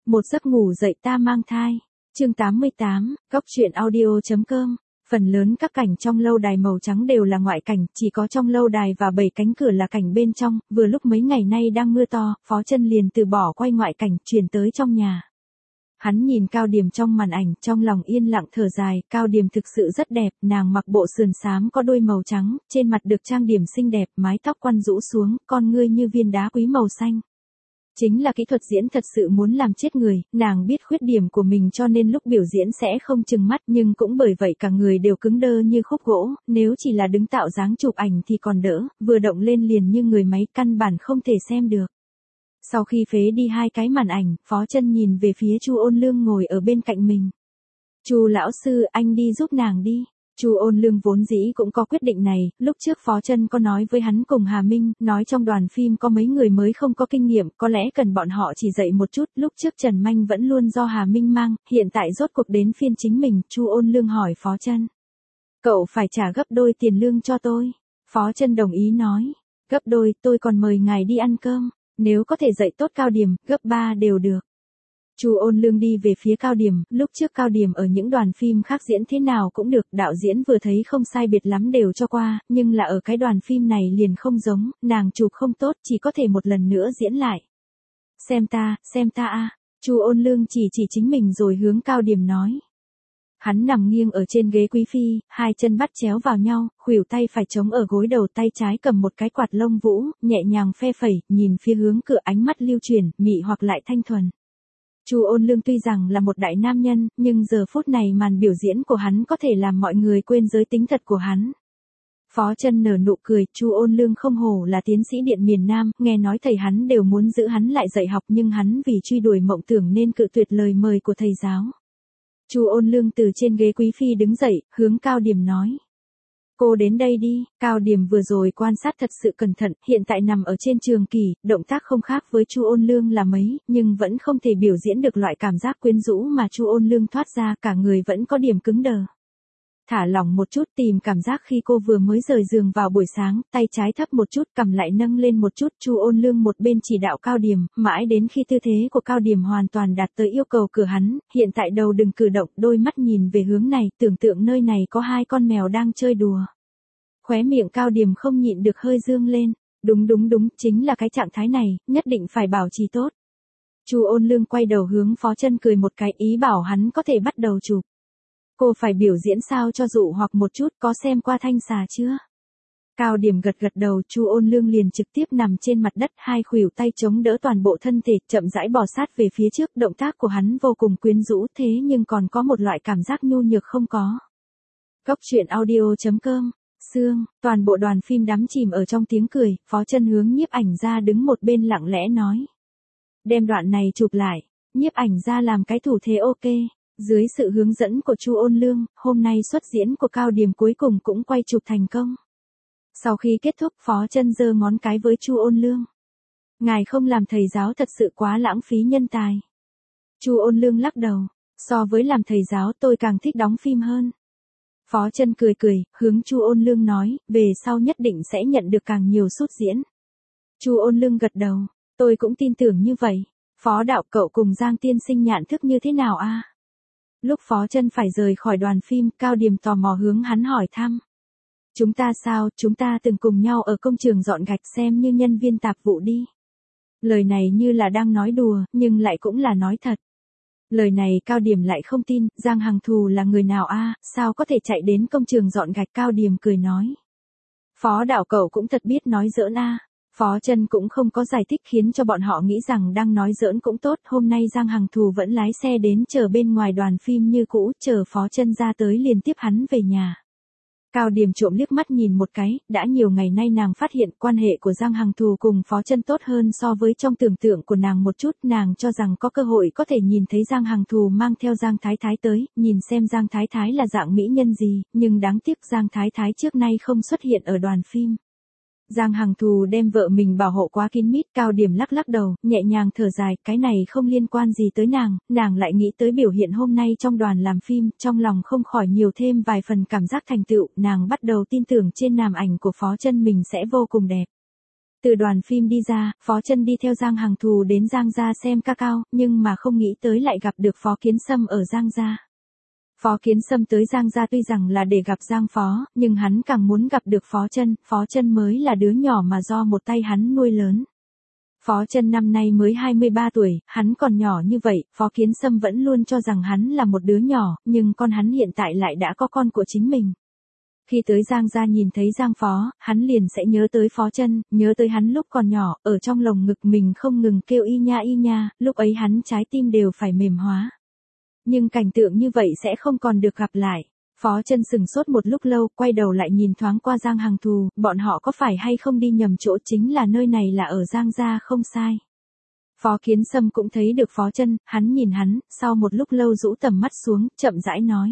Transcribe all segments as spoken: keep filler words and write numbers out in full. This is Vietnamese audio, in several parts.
Một giấc ngủ dậy ta mang thai. Chương tám mươi tám, góc truyện audio.com. Phần lớn các cảnh trong lâu đài màu trắng đều là ngoại cảnh, chỉ có trong lâu đài và bảy cánh cửa là cảnh bên trong. Vừa lúc mấy ngày nay đang mưa to, Phó Chân liền từ bỏ quay ngoại cảnh, chuyển tới trong nhà. Hắn nhìn Cao Điềm trong màn ảnh, trong lòng yên lặng thở dài. Cao Điềm thực sự rất đẹp, nàng mặc bộ sườn xám có đôi màu trắng, trên mặt được trang điểm xinh đẹp, mái tóc quăn rũ xuống, con ngươi như viên đá quý màu xanh. Chính là kỹ thuật diễn thật sự muốn làm chết người, nàng biết khuyết điểm của mình cho nên lúc biểu diễn sẽ không chừng mắt, nhưng cũng bởi vậy cả người đều cứng đơ như khúc gỗ, nếu chỉ là đứng tạo dáng chụp ảnh thì còn đỡ, vừa động lên liền như người máy, căn bản không thể xem được. Sau khi phế đi hai cái màn ảnh, Phó Chân nhìn về phía Chu Ôn Lương ngồi ở bên cạnh mình. "Chu lão sư, anh đi giúp nàng đi." Chu Ôn Lương vốn dĩ cũng có quyết định này, lúc trước Phó Chân có nói với hắn cùng Hà Minh, nói trong đoàn phim có mấy người mới không có kinh nghiệm, có lẽ cần bọn họ chỉ dạy một chút, lúc trước Trần Manh vẫn luôn do Hà Minh mang, hiện tại rốt cuộc đến phiên chính mình, Chu Ôn Lương hỏi Phó Chân. "Cậu phải trả gấp đôi tiền lương cho tôi." Phó Chân đồng ý nói, "Gấp đôi, tôi còn mời ngài đi ăn cơm, nếu có thể dạy tốt Cao Điềm, gấp ba đều được." Chu Ôn Lương đi về phía Cao Điềm, lúc trước Cao Điềm ở những đoàn phim khác diễn thế nào cũng được, đạo diễn vừa thấy không sai biệt lắm đều cho qua, nhưng là ở cái đoàn phim này liền không giống, nàng chụp không tốt, chỉ có thể một lần nữa diễn lại. "Xem ta, xem ta a." Chu Ôn Lương chỉ chỉ chính mình rồi hướng Cao Điềm nói. Hắn nằm nghiêng ở trên ghế quý phi, hai chân bắt chéo vào nhau, khuỷu tay phải chống ở gối đầu, tay trái cầm một cái quạt lông vũ, nhẹ nhàng phe phẩy, nhìn phía hướng cửa, ánh mắt lưu chuyển, mị hoặc lại thanh thuần. Chu Ôn Lương tuy rằng là một đại nam nhân, nhưng giờ phút này màn biểu diễn của hắn có thể làm mọi người quên giới tính thật của hắn. Phó Chân nở nụ cười, Chu Ôn Lương không hổ là tiến sĩ điện miền Nam, nghe nói thầy hắn đều muốn giữ hắn lại dạy học nhưng hắn vì truy đuổi mộng tưởng nên cự tuyệt lời mời của thầy giáo. Chu Ôn Lương từ trên ghế quý phi đứng dậy, hướng Cao Điềm nói. "Cô đến đây đi." Cao Điềm vừa rồi quan sát thật sự cẩn thận, hiện tại nằm ở trên trường kỳ, động tác không khác với Chu Ôn Lương là mấy, nhưng vẫn không thể biểu diễn được loại cảm giác quyến rũ mà Chu Ôn Lương thoát ra, cả người vẫn có điểm cứng đờ. Thả lỏng một chút, tìm cảm giác khi cô vừa mới rời giường vào buổi sáng, tay trái thấp một chút, cầm lại nâng lên một chút, Chu Ôn Lương một bên chỉ đạo Cao Điềm, mãi đến khi tư thế của Cao Điềm hoàn toàn đạt tới yêu cầu của hắn, hiện tại đầu đừng cử động, đôi mắt nhìn về hướng này, tưởng tượng nơi này có hai con mèo đang chơi đùa. Khóe miệng Cao Điềm không nhịn được hơi dương lên, đúng đúng đúng, chính là cái trạng thái này, nhất định phải bảo trì tốt. Chu Ôn Lương quay đầu hướng Phó Chân cười một cái, ý bảo hắn có thể bắt đầu chụp. "Cô phải biểu diễn sao cho dụ hoặc một chút, có xem qua Thanh Xà chưa?" Cao Điềm gật gật đầu, Chu Ôn Lương liền trực tiếp nằm trên mặt đất, hai khuỷu tay chống đỡ toàn bộ thân thể, chậm rãi bò sát về phía trước, động tác của hắn vô cùng quyến rũ thế nhưng còn có một loại cảm giác nhu nhược không có. Góc truyện audio.com. Sương, toàn bộ đoàn phim đắm chìm ở trong tiếng cười, Phó Chân hướng nhiếp ảnh gia đứng một bên lặng lẽ nói. "Đem đoạn này chụp lại." Nhiếp ảnh gia làm cái thủ thế ok. Dưới sự hướng dẫn của Chu Ôn Lương, hôm nay xuất diễn của Cao Điềm cuối cùng cũng quay chụp thành công. Sau khi kết thúc, Phó Chân giơ ngón cái với Chu Ôn Lương. "Ngài không làm thầy giáo thật sự quá lãng phí nhân tài." Chu Ôn Lương lắc đầu. "So với làm thầy giáo tôi càng thích đóng phim hơn." Phó Chân cười cười, hướng Chu Ôn Lương nói, "Về sau nhất định sẽ nhận được càng nhiều sút diễn." Chu Ôn Lương gật đầu, "Tôi cũng tin tưởng như vậy. Phó đạo, cậu cùng Giang tiên sinh nhận thức như thế nào a?" Lúc Phó Chân phải rời khỏi đoàn phim, Cao Điềm tò mò hướng hắn hỏi thăm. "Chúng ta sao, chúng ta từng cùng nhau ở công trường dọn gạch, xem như nhân viên tạp vụ đi." Lời này như là đang nói đùa, nhưng lại cũng là nói thật. Lời này Cao Điềm lại không tin, Giang Hằng Thù là người nào a, sao có thể chạy đến công trường dọn gạch, Cao Điềm cười nói. "Phó đạo cậu cũng thật biết nói giỡn a." Phó Chân cũng không có giải thích khiến cho bọn họ nghĩ rằng đang nói giỡn cũng tốt, hôm nay Giang Hằng Thù vẫn lái xe đến chờ bên ngoài đoàn phim như cũ, chờ Phó Chân ra tới liền tiếp hắn về nhà. Cao Điềm trộm liếc mắt nhìn một cái, đã nhiều ngày nay nàng phát hiện quan hệ của Giang Hằng Thù cùng Phó Chân tốt hơn so với trong tưởng tượng của nàng một chút, nàng cho rằng có cơ hội có thể nhìn thấy Giang Hằng Thù mang theo Giang Thái Thái tới, nhìn xem Giang Thái Thái là dạng mỹ nhân gì, nhưng đáng tiếc Giang Thái Thái trước nay không xuất hiện ở đoàn phim. Giang Hằng Thù đem vợ mình bảo hộ quá kín mít, Cao Điềm lắc lắc đầu, nhẹ nhàng thở dài, cái này không liên quan gì tới nàng, nàng lại nghĩ tới biểu hiện hôm nay trong đoàn làm phim, trong lòng không khỏi nhiều thêm vài phần cảm giác thành tựu, nàng bắt đầu tin tưởng trên màn ảnh của Phó Chân mình sẽ vô cùng đẹp. Từ đoàn phim đi ra, Phó Chân đi theo Giang Hằng Thù đến Giang gia xem ca cao, nhưng mà không nghĩ tới lại gặp được Phó Kiến Sâm ở Giang gia. Phó Kiến Sâm tới Giang gia tuy rằng là để gặp Giang Phó, nhưng hắn càng muốn gặp được Phó Chân, Phó Chân mới là đứa nhỏ mà do một tay hắn nuôi lớn. Phó Chân năm nay mới hai mươi ba tuổi, hắn còn nhỏ như vậy, Phó Kiến Sâm vẫn luôn cho rằng hắn là một đứa nhỏ, nhưng con hắn hiện tại lại đã có con của chính mình. Khi tới Giang gia nhìn thấy Giang Phó, hắn liền sẽ nhớ tới Phó Chân, nhớ tới hắn lúc còn nhỏ, ở trong lồng ngực mình không ngừng kêu y nha y nha, lúc ấy hắn trái tim đều phải mềm hóa. Nhưng cảnh tượng như vậy sẽ không còn được gặp lại. Phó Chân sừng sốt một lúc lâu, quay đầu lại nhìn thoáng qua Giang Hằng Thù, bọn họ có phải hay không đi nhầm chỗ, chính là nơi này là ở Giang gia không sai. Phó Kiến Sâm cũng thấy được Phó Chân, hắn nhìn hắn, sau một lúc lâu rũ tầm mắt xuống, chậm rãi nói.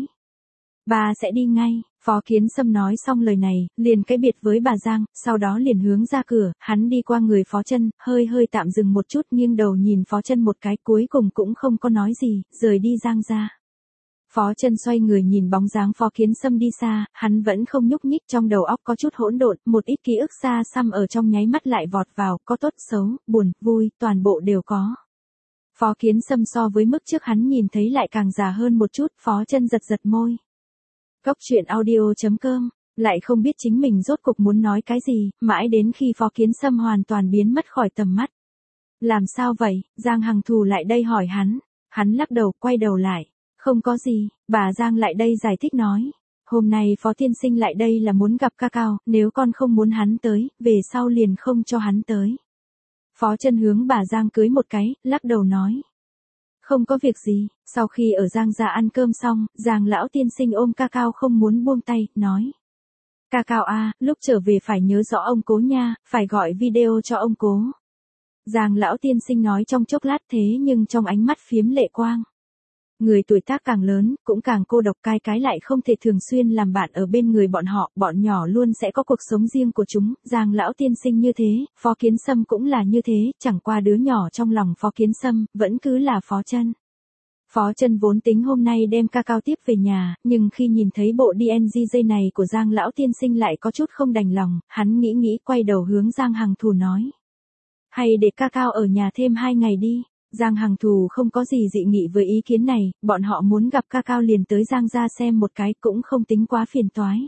Bà sẽ đi ngay. Phó Kiến Sâm nói xong lời này, liền cái biệt với bà Giang, sau đó liền hướng ra cửa, hắn đi qua người Phó Chân, hơi hơi tạm dừng một chút, nghiêng đầu nhìn Phó Chân một cái, cuối cùng cũng không có nói gì, rời đi Giang gia. Phó Chân xoay người nhìn bóng dáng Phó Kiến Sâm đi xa, hắn vẫn không nhúc nhích, trong đầu óc có chút hỗn độn, một ít ký ức xa xăm ở trong nháy mắt lại vọt vào, có tốt xấu, buồn, vui, toàn bộ đều có. Phó Kiến Sâm so với mức trước hắn nhìn thấy lại càng già hơn một chút, Phó Chân giật giật môi. Cốc truyện audio chấm com, lại không biết chính mình rốt cục muốn nói cái gì, mãi đến khi Phó Kiến Sâm hoàn toàn biến mất khỏi tầm mắt. Làm sao vậy? Giang Hằng Thù lại đây hỏi hắn. Hắn lắc đầu, quay đầu lại. Không có gì, bà Giang lại đây giải thích nói. Hôm nay Phó Tiên Sinh lại đây là muốn gặp ca cao, nếu con không muốn hắn tới, về sau liền không cho hắn tới. Phó Chân hướng bà Giang cưới một cái, lắc đầu nói. Không có việc gì. Sau khi ở Giang gia ăn cơm xong, Giang lão tiên sinh ôm ca cao không muốn buông tay, nói. Ca cao a, lúc trở về phải nhớ rõ ông cố nha, phải gọi video cho ông cố. Giang lão tiên sinh nói trong chốc lát thế nhưng trong ánh mắt phiếm lệ quang. Người tuổi tác càng lớn, cũng càng cô độc, cái cái lại không thể thường xuyên làm bạn ở bên người bọn họ, bọn nhỏ luôn sẽ có cuộc sống riêng của chúng, Giang lão tiên sinh như thế, Phó Kiến Sâm cũng là như thế, chẳng qua đứa nhỏ trong lòng Phó Kiến Sâm, vẫn cứ là Phó Chân. Phó Chân vốn tính hôm nay đem ca cao tiếp về nhà, nhưng khi nhìn thấy bộ đê en gi này của Giang lão tiên sinh lại có chút không đành lòng, hắn nghĩ nghĩ quay đầu hướng Giang Hằng Thù nói. Hay để ca cao ở nhà thêm hai ngày đi. Giang Hằng Thù không có gì dị nghị với ý kiến này, bọn họ muốn gặp ca cao liền tới Giang gia xem một cái, cũng không tính quá phiền toái.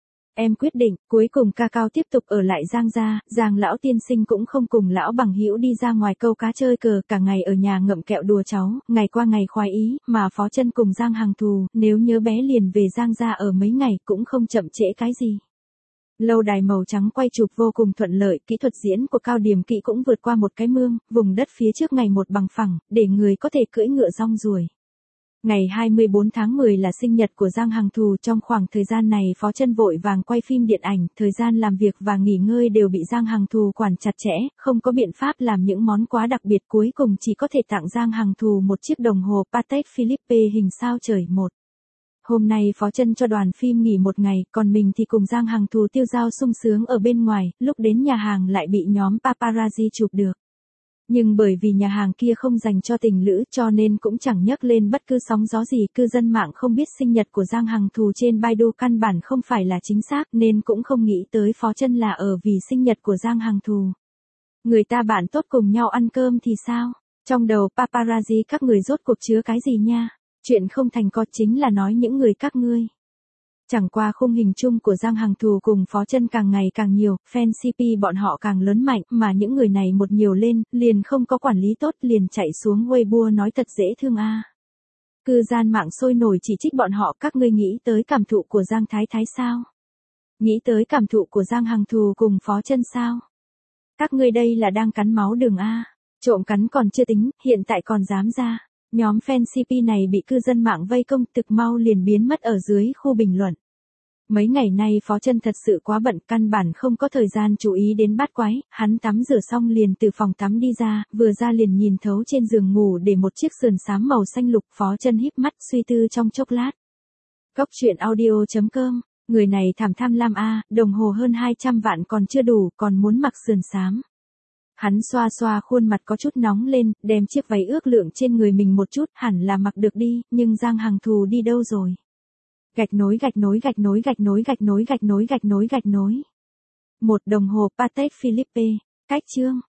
Em quyết định, cuối cùng ca cao tiếp tục ở lại Giang gia, Giang lão tiên sinh cũng không cùng lão bằng hữu đi ra ngoài câu cá chơi cờ, cả ngày ở nhà ngậm kẹo đùa cháu, ngày qua ngày khoái ý, mà Phó Chân cùng Giang Hằng Thù, nếu nhớ bé liền về Giang gia ở mấy ngày, cũng không chậm trễ cái gì. Lâu đài màu trắng quay chụp vô cùng thuận lợi, kỹ thuật diễn của Cao Điềm Kỵ cũng vượt qua một cái mương, vùng đất phía trước ngày một bằng phẳng, để người có thể cưỡi ngựa rong ruổi. Ngày hai mươi bốn tháng mười là sinh nhật của Giang Hằng Thù, trong khoảng thời gian này Phó Chân vội vàng quay phim điện ảnh, thời gian làm việc và nghỉ ngơi đều bị Giang Hằng Thù quản chặt chẽ, không có biện pháp làm những món quá đặc biệt, cuối cùng chỉ có thể tặng Giang Hằng Thù một chiếc đồng hồ Patek Philippe hình sao trời một. Hôm nay Phó Chân cho đoàn phim nghỉ một ngày, còn mình thì cùng Giang Hằng Thù tiêu dao sung sướng ở bên ngoài, lúc đến nhà hàng lại bị nhóm paparazzi chụp được. Nhưng bởi vì nhà hàng kia không dành cho tình lữ cho nên cũng chẳng nhấc lên bất cứ sóng gió gì, cư dân mạng không biết sinh nhật của Giang Hằng Thù trên Baidu căn bản không phải là chính xác nên cũng không nghĩ tới Phó Chân là ở vì sinh nhật của Giang Hằng Thù. Người ta bạn tốt cùng nhau ăn cơm thì sao? Trong đầu paparazzi các người rốt cuộc chứa cái gì nha? Chuyện không thành có chính là nói những người các ngươi. Chẳng qua khung hình chung của Giang Hằng Thù cùng Phó Chân càng ngày càng nhiều, fan xê pê bọn họ càng lớn mạnh, mà những người này một nhiều lên, liền không có quản lý tốt, liền chạy xuống Weibo nói thật dễ thương a. À. Cư dân mạng sôi nổi chỉ trích bọn họ, các ngươi nghĩ tới cảm thụ của Giang Thái Thái sao? Nghĩ tới cảm thụ của Giang Hằng Thù cùng Phó Chân sao? Các ngươi đây là đang cắn máu đường a. Trộm cắn còn chưa tính, hiện tại còn dám ra. Nhóm fan xê pê này bị cư dân mạng vây công, thực mau liền biến mất ở dưới khu bình luận. Mấy ngày nay Phó Chân thật sự quá bận, căn bản không có thời gian chú ý đến bát quái, hắn tắm rửa xong liền từ phòng tắm đi ra, vừa ra liền nhìn thấu trên giường ngủ để một chiếc sườn xám màu xanh lục, Phó Chân híp mắt suy tư trong chốc lát. Cốc truyện audio chấm com, người này thảm tham lam a, đồng hồ hơn hai trăm vạn còn chưa đủ, còn muốn mặc sườn xám. Hắn xoa xoa khuôn mặt có chút nóng lên, đem chiếc váy ước lượng trên người mình một chút, hẳn là mặc được đi, nhưng Giang Hằng Thù đi đâu rồi? Gạch nối gạch nối gạch nối gạch nối gạch nối gạch nối gạch nối gạch nối. Một đồng hồ Patek Philippe. Cách chương